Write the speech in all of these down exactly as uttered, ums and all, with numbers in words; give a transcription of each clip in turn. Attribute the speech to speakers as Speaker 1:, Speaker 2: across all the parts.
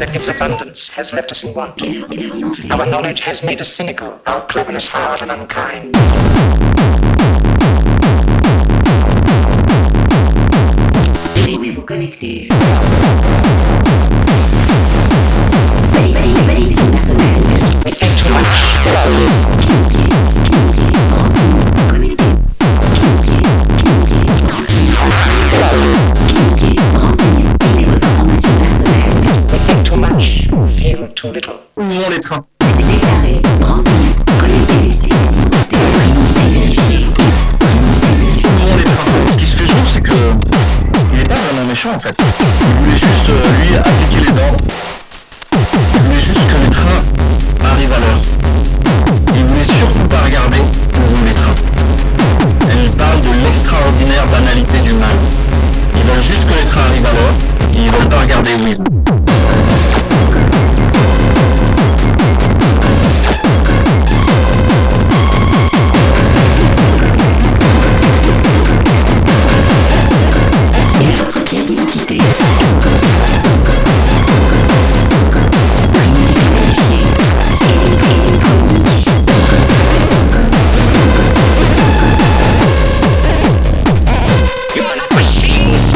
Speaker 1: that gives abundance has left us in want. Our knowledge has made us cynical, our cleverness hard and unkind.
Speaker 2: Vous connecter. Validation personnelle.
Speaker 1: We think too much. We think too much, feel too little.
Speaker 3: Ouvrons les trains.
Speaker 2: Déclaré, renseigné, connecté.
Speaker 3: Ouvrons les trains. Ce qui se fait jour, c'est que il est pas vraiment méchant en fait. Il voulait juste, euh, lui, appliquer les ordres. Il voulait juste que les trains arrivent à l'heure. Il voulait surtout pas regarder où vont les trains. Elle parle de l'extraordinaire banalité du mal. Ils veulent juste que les trains arrivent à l'heure et ils veulent pas regarder où ils vont.
Speaker 2: Votre pièce d'identité.
Speaker 1: You're not machines!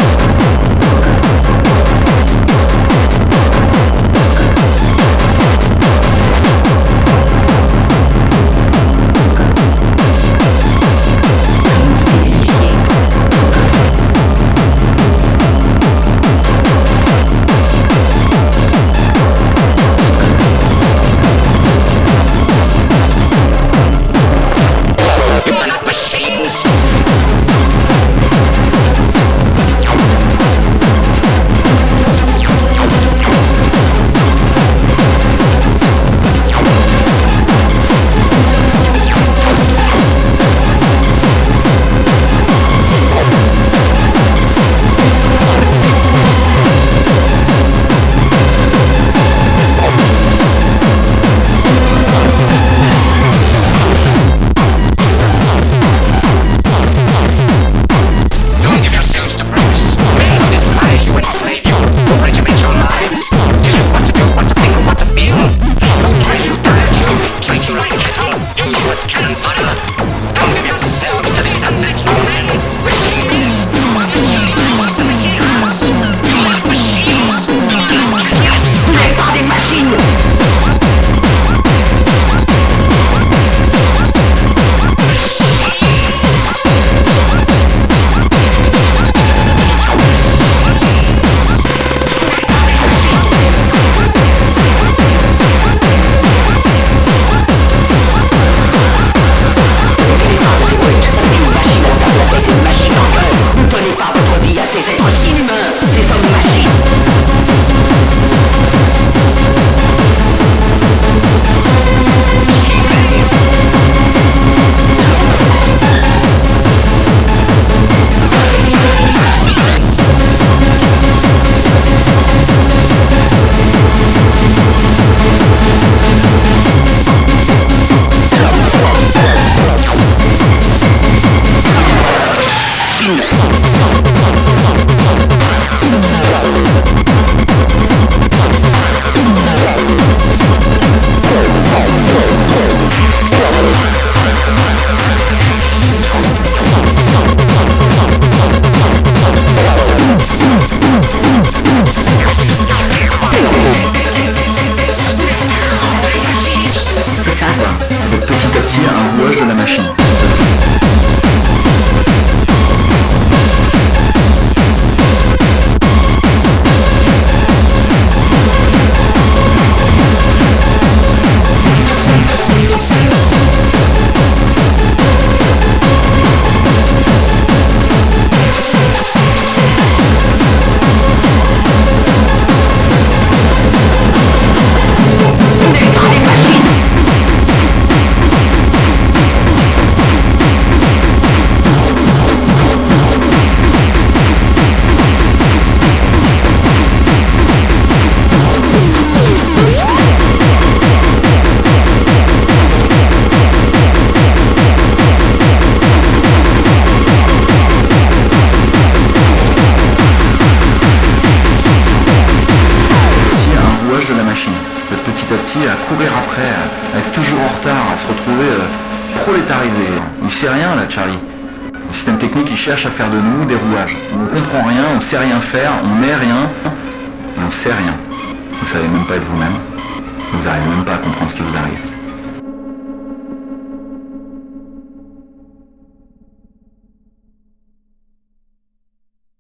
Speaker 4: courir après, à être toujours en retard, à se retrouver euh, prolétarisé. Il sait rien là, Charlie. Le système technique, il cherche à faire de nous des rouages. On ne comprend rien, on sait rien faire, on n'est rien, et on sait rien. Vous savez même pas être vous-même. Vous n'arrivez même pas à comprendre ce qui vous arrive.